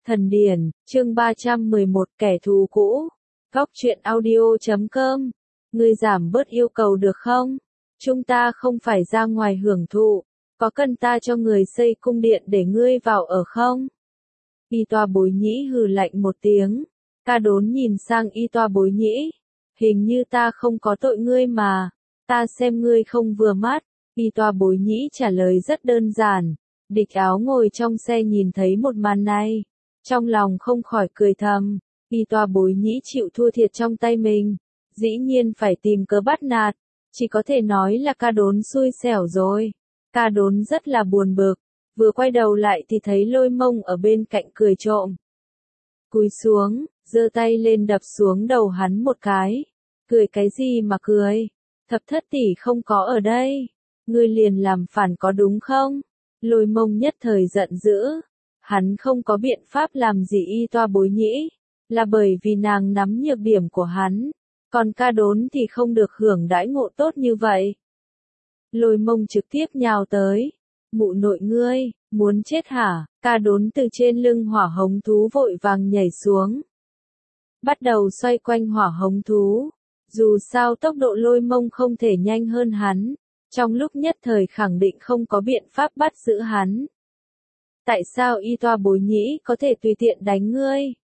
Thần điển, chương 311 kẻ thù cũ. Góc truyện audio.com. Ngươi giảm bớt yêu cầu được không? Chúng ta không phải ra ngoài hưởng thụ, có cần ta cho người xây cung điện để ngươi vào ở không? Y Toa Bối Nhĩ hừ lạnh một tiếng. Ca Đốn nhìn sang Y Toa Bối Nhĩ. Hình như ta không có tội ngươi mà, ta xem ngươi không vừa mắt. Y Toa Bối Nhĩ trả lời rất đơn giản. Địch Áo ngồi trong xe nhìn thấy một màn này, trong lòng không khỏi cười thầm. Y Toa Bối Nhĩ chịu thua thiệt trong tay mình, dĩ nhiên phải tìm cớ bắt nạt, chỉ có thể nói là Ca Đốn xui xẻo rồi. Ca Đốn rất là buồn bực, vừa quay đầu lại thì thấy Lôi Mông ở bên cạnh cười trộm. Cúi xuống, giơ tay lên đập xuống đầu hắn một cái. Cười cái gì mà cười? Thập thất tỷ không có ở đây, ngươi liền làm phản có đúng không? Lôi Mông nhất thời giận dữ. Hắn không có biện pháp làm gì Y Toa Bối Nhĩ, là bởi vì nàng nắm nhược điểm của hắn, còn Ca Đốn thì không được hưởng đãi ngộ tốt như vậy. Lôi Mông trực tiếp nhào tới. Mụ nội ngươi, muốn chết hả? Ca Đốn từ trên lưng hỏa hống thú vội vàng nhảy xuống, bắt đầu xoay quanh hỏa hống thú. Dù sao tốc độ Lôi Mông không thể nhanh hơn hắn, trong lúc nhất thời khẳng định không có biện pháp bắt giữ hắn. Tại sao Y Toa Bối Nhĩ có thể tùy tiện đánh ngươi?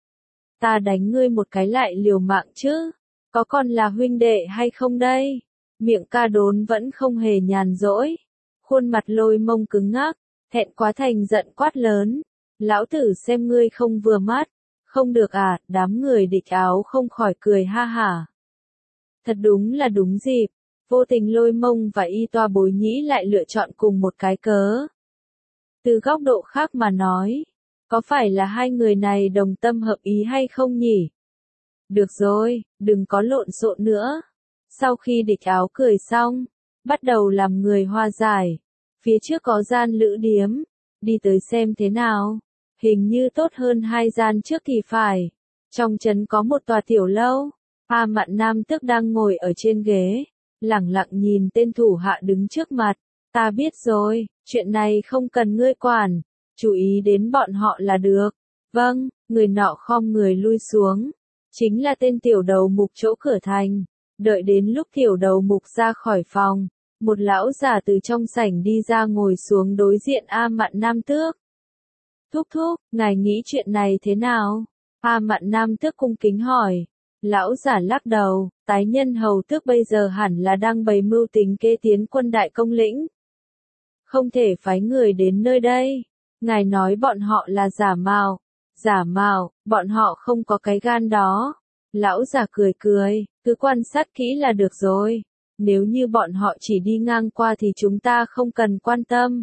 Ta đánh ngươi một cái lại liều mạng chứ, có còn là huynh đệ hay không đây? Miệng Ca Đốn vẫn không hề nhàn rỗi. Khuôn mặt Lôi Mông cứng ngắc, thẹn quá thành giận quát lớn. Lão tử xem ngươi không vừa mắt. Không được à? Đám người Địch Áo không khỏi cười ha hả. Thật đúng là đúng dịp, vô tình Lôi Mông và Y Toa Bối Nhĩ lại lựa chọn cùng một cái cớ. Từ góc độ khác mà nói, có phải là hai người này đồng tâm hợp ý hay không nhỉ? Được rồi, đừng có lộn xộn nữa. Sau khi Địch Áo cười xong, bắt đầu làm người hòa giải. Phía trước có gian lữ điếm, đi tới xem thế nào. Hình như tốt hơn hai gian trước thì phải. Trong trấn có một tòa tiểu lâu, A Mạn Nam Tước đang ngồi ở trên ghế, lẳng lặng nhìn tên thủ hạ đứng trước mặt. Ta biết rồi, chuyện này không cần ngươi quản, chú ý đến bọn họ là được. Vâng, người nọ khom người lui xuống. Chính là tên tiểu đầu mục chỗ cửa thành. Đợi đến lúc tiểu đầu mục ra khỏi phòng, một lão già từ trong sảnh đi ra ngồi xuống đối diện A Mạn Nam Tước. Thúc thúc, ngài nghĩ chuyện này thế nào? A Mạn Nam Tước cung kính hỏi. Lão giả lắc đầu, tái nhân hầu tước bây giờ hẳn là đang bày mưu tính kế tiến quân đại công lĩnh. Không thể phái người đến nơi đây. Ngài nói bọn họ là giả mạo. Giả mạo, bọn họ không có cái gan đó. Lão giả cười cười, cứ quan sát kỹ là được rồi. Nếu như bọn họ chỉ đi ngang qua thì chúng ta không cần quan tâm.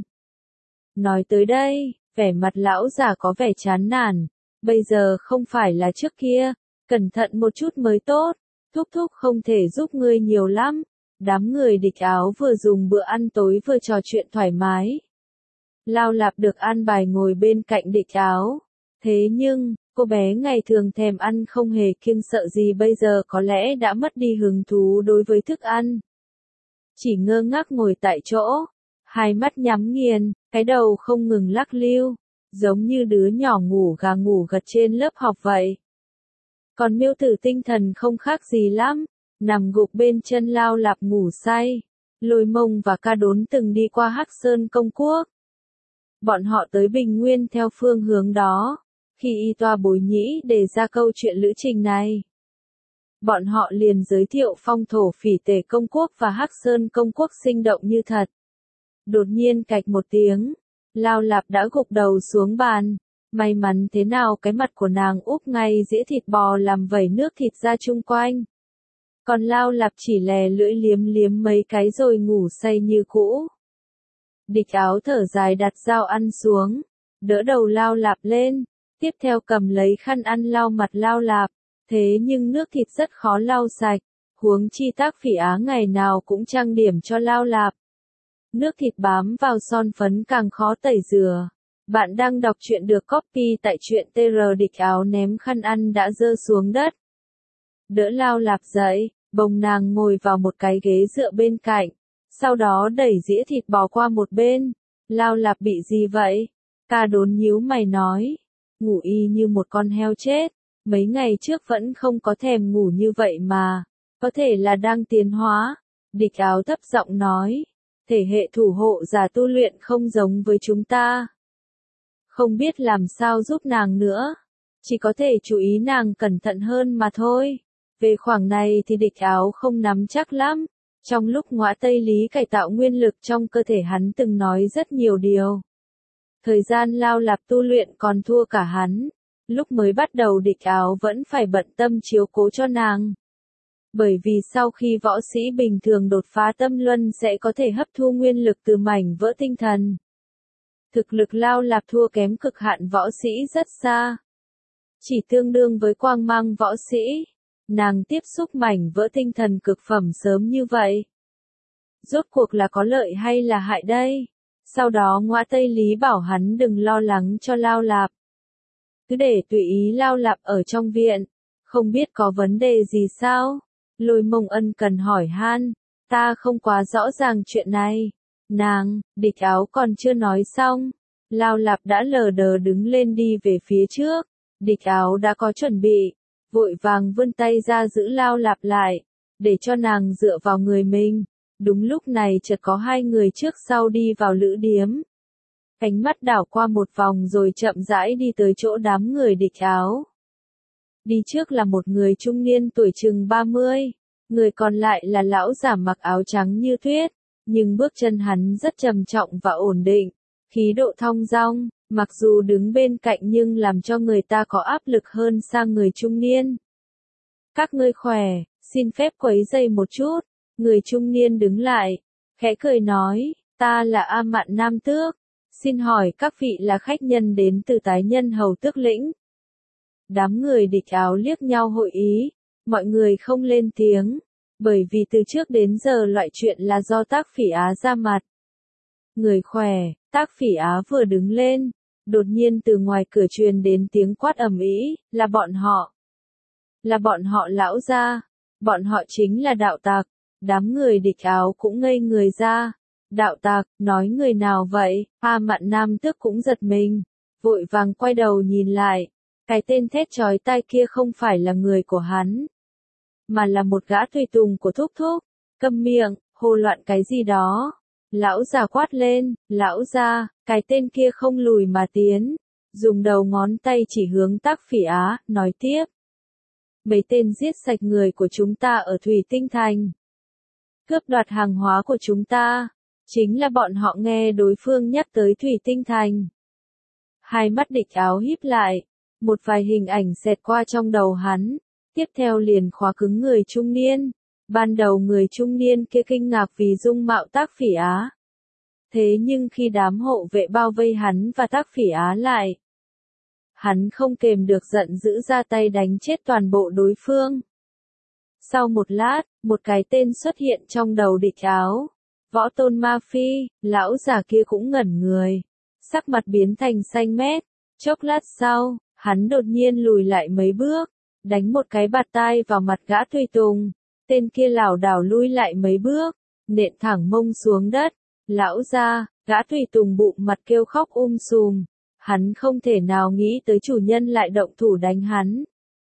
Nói tới đây, vẻ mặt lão giả có vẻ chán nản. Bây giờ không phải là trước kia, cẩn thận một chút mới tốt. Thúc thúc không thể giúp ngươi nhiều lắm. Đám người Địch Áo vừa dùng bữa ăn tối vừa trò chuyện thoải mái. Lao Lạp được an bài ngồi bên cạnh Địch Áo. Thế nhưng, cô bé ngày thường thèm ăn không hề kiêng sợ gì bây giờ có lẽ đã mất đi hứng thú đối với thức ăn. Chỉ ngơ ngác ngồi tại chỗ, hai mắt nhắm nghiền, cái đầu không ngừng lắc lư, giống như đứa nhỏ ngủ gà ngủ gật trên lớp học vậy. Còn Miêu Tử tinh thần không khác gì lắm, nằm gục bên chân Lao Lạp ngủ say. Lôi Mông và Ca Đốn từng đi qua Hắc Sơn Công Quốc. Bọn họ tới Bình Nguyên theo phương hướng đó. Khi Y Toa Bối Nhĩ đề ra câu chuyện lữ trình này, bọn họ liền giới thiệu phong thổ Phỉ Tề Công Quốc và Hắc Sơn Công Quốc sinh động như thật. Đột nhiên cạch một tiếng, Lao Lạp đã gục đầu xuống bàn. May mắn thế nào cái mặt của nàng úp ngay dĩa thịt bò làm vẩy nước thịt ra chung quanh. Còn Lao Lạp chỉ lè lưỡi liếm liếm mấy cái rồi ngủ say như cũ. Địch Áo thở dài đặt dao ăn xuống, đỡ đầu Lao Lạp lên, tiếp theo cầm lấy khăn ăn lau mặt Lao Lạp. Thế nhưng nước thịt rất khó lau sạch, huống chi Tác Phỉ Á ngày nào cũng trang điểm cho Lao Lạp. Nước thịt bám vào son phấn càng khó tẩy rửa. Bạn đang đọc truyện được copy tại truyện TR. Địch Áo ném khăn ăn đã rơi xuống đất. Đỡ Lao Lạp dậy, bồng nàng ngồi vào một cái ghế dựa bên cạnh. Sau đó đẩy dĩa thịt bò qua một bên. Lao Lạp bị gì vậy? Ca Đốn nhíu mày nói. ngủ y như một con heo chết, mấy ngày trước vẫn không có thèm ngủ như vậy mà, có thể là đang tiến hóa. Địch Áo thấp giọng nói, thể hệ thủ hộ giả tu luyện không giống với chúng ta. Không biết làm sao giúp nàng nữa, chỉ có thể chú ý nàng cẩn thận hơn mà thôi. Về khoảng này thì Địch Áo không nắm chắc lắm. Trong lúc Ngõa Tây Lý cải tạo nguyên lực trong cơ thể hắn từng nói rất nhiều điều. Thời gian Lao Lạp tu luyện còn thua cả hắn. Lúc mới bắt đầu Địch Áo vẫn phải bận tâm chiếu cố cho nàng. Bởi vì sau khi võ sĩ bình thường đột phá tâm luân sẽ có thể hấp thu nguyên lực từ mảnh vỡ tinh thần. Thực lực Lao Lạp thua kém cực hạn võ sĩ rất xa. Chỉ tương đương với quang mang võ sĩ. Nàng tiếp xúc mảnh vỡ tinh thần cực phẩm sớm như vậy. Rốt cuộc là có lợi hay là hại đây? Sau đó Ngõa Tây Lý bảo hắn đừng lo lắng cho Lao Lạp. Cứ để tùy ý Lao Lạp ở trong viện. Không biết có vấn đề gì sao? Lôi Mông ân cần hỏi han. Ta không quá rõ ràng chuyện này. Nàng, Địch Áo còn chưa nói xong. Lao Lạp đã lờ đờ đứng lên đi về phía trước. Địch Áo đã có chuẩn bị. Vội vàng vươn tay ra giữ Lao Lạp lại. Để cho nàng dựa vào người mình. Đúng lúc này chợt có hai người trước sau đi vào lữ điếm. Ánh mắt đảo qua một vòng rồi chậm rãi đi tới chỗ đám người Địch Áo. Đi trước là một người trung niên tuổi chừng 30. Người còn lại là lão giả mặc áo trắng như tuyết. Nhưng bước chân hắn rất trầm trọng và ổn định. Khí độ thong dong, mặc dù đứng bên cạnh nhưng làm cho người ta có áp lực hơn sang người trung niên. Các ngươi khỏe, xin phép quấy rầy một chút. Người trung niên đứng lại, khẽ cười nói, ta là A Mạn Nam Tước. Xin hỏi các vị là khách nhân đến từ Tái Nhân Hầu Tước Lĩnh. Đám người Địch Áo liếc nhau hội ý, mọi người không lên tiếng, bởi vì từ trước đến giờ loại chuyện là do Tác Phỉ Á ra mặt. Người khỏe, Tác Phỉ Á vừa đứng lên, đột nhiên từ ngoài cửa truyền đến tiếng quát ầm ĩ, là bọn họ. Là bọn họ lão gia, bọn họ chính là đạo tặc. Đám người Địch Áo cũng ngây người ra. Đạo tặc, nói người nào vậy? A Mạn Nam Tước cũng giật mình, vội vàng quay đầu nhìn lại. Cái tên thét chói tai kia không phải là người của hắn, mà là một gã tùy tùng của Thúc Thúc. Câm miệng, hô loạn cái gì đó. Lão già quát lên, lão gia, cái tên kia không lùi mà tiến, dùng đầu ngón tay chỉ hướng Tác Phỉ Á, nói tiếp. Mấy tên giết sạch người của chúng ta ở Thủy Tinh Thành. Cướp đoạt hàng hóa của chúng ta. Chính là bọn họ nghe đối phương nhắc tới Thủy Tinh Thành. Hai mắt Địch Áo híp lại. Một vài hình ảnh xẹt qua trong đầu hắn. Tiếp theo liền khóa cứng người trung niên. Ban đầu người trung niên kia kinh ngạc vì dung mạo Tác Phỉ Á. Thế nhưng khi đám hộ vệ bao vây hắn và Tác Phỉ Á lại, hắn không kềm được giận dữ ra tay đánh chết toàn bộ đối phương. Sau một lát, một cái tên xuất hiện trong đầu Địch Áo. Võ Tôn Ma Phi, lão già kia cũng ngẩn người. Sắc mặt biến thành xanh mét. Chốc lát sau, hắn đột nhiên lùi lại mấy bước, đánh một cái bạt tai vào mặt gã tùy tùng. Tên kia lảo đảo lui lại mấy bước, nện thẳng mông xuống đất. Lão gia, gã tùy tùng bụng mặt kêu khóc sùm. Hắn không thể nào nghĩ tới chủ nhân lại động thủ đánh hắn.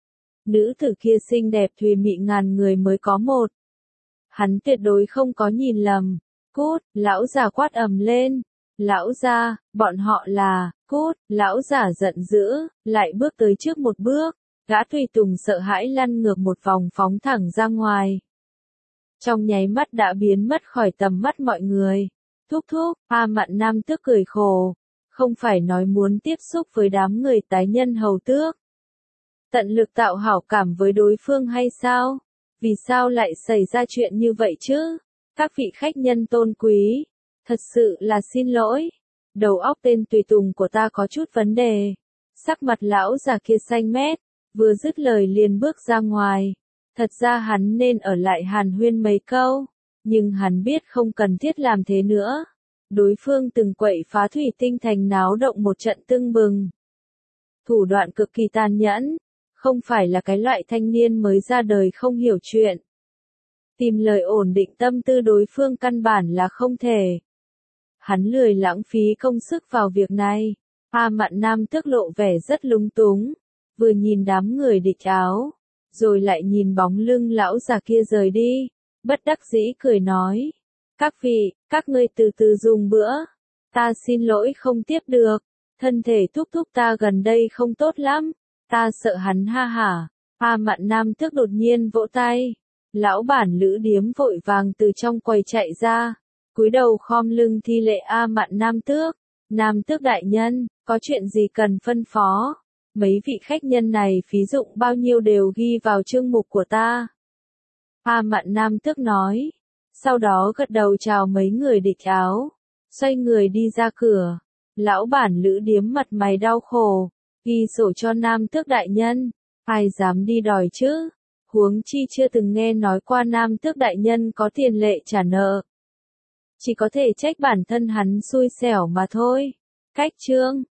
Nữ tử kia xinh đẹp thùy mị ngàn người mới có một. Hắn tuyệt đối không có nhìn lầm. Cút, lão già quát ầm lên. Lão gia, bọn họ là, cút, lão giả giận dữ, lại bước tới trước một bước. Gã tùy tùng sợ hãi lăn ngược một vòng phóng thẳng ra ngoài. Trong nháy mắt đã biến mất khỏi tầm mắt mọi người. Thúc thúc, A Mạn Nam Tước cười khổ. Không phải nói muốn tiếp xúc với đám người Tái Nhân Hầu Tước. Tận lực tạo hảo cảm với đối phương hay sao? Vì sao lại xảy ra chuyện như vậy chứ? Các vị khách nhân tôn quý, thật sự là xin lỗi. Đầu óc tên tùy tùng của ta có chút vấn đề. Sắc mặt lão già kia xanh mét, vừa dứt lời liền bước ra ngoài. Thật ra hắn nên ở lại hàn huyên mấy câu, nhưng hắn biết không cần thiết làm thế nữa. Đối phương từng quậy phá Thủy Tinh Thành náo động một trận tưng bừng. Thủ đoạn cực kỳ tàn nhẫn, không phải là cái loại thanh niên mới ra đời không hiểu chuyện. Tìm lời ổn định tâm tư đối phương căn bản là không thể. Hắn lười lãng phí công sức vào việc này. A Mạn Nam Tước lộ vẻ rất lúng túng, vừa nhìn đám người địch áo, rồi lại nhìn bóng lưng lão già kia rời đi, bất đắc dĩ cười nói. Các vị, các ngươi từ từ dùng bữa. Ta xin lỗi không tiếp được, thân thể thúc thúc ta gần đây không tốt lắm, ta sợ hắn ha hả. A Mạn Nam Tước đột nhiên vỗ tay, lão bản lữ điếm vội vàng từ trong quầy chạy ra, cúi đầu khom lưng thi lễ A Mạn Nam Tước. Nam Tước đại nhân, có chuyện gì cần phân phó? Mấy vị khách nhân này phí dụng bao nhiêu đều ghi vào chương mục của ta. A Mạn Nam Tước nói, sau đó gật đầu chào mấy người địch áo, xoay người đi ra cửa. Lão bản lữ điếm mặt mày đau khổ, ghi sổ cho Nam Tước đại nhân, ai dám đi đòi chứ? Huống chi chưa từng nghe nói qua Nam Tước đại nhân có tiền lệ trả nợ. Chỉ có thể trách bản thân hắn xui xẻo mà thôi. Cách chương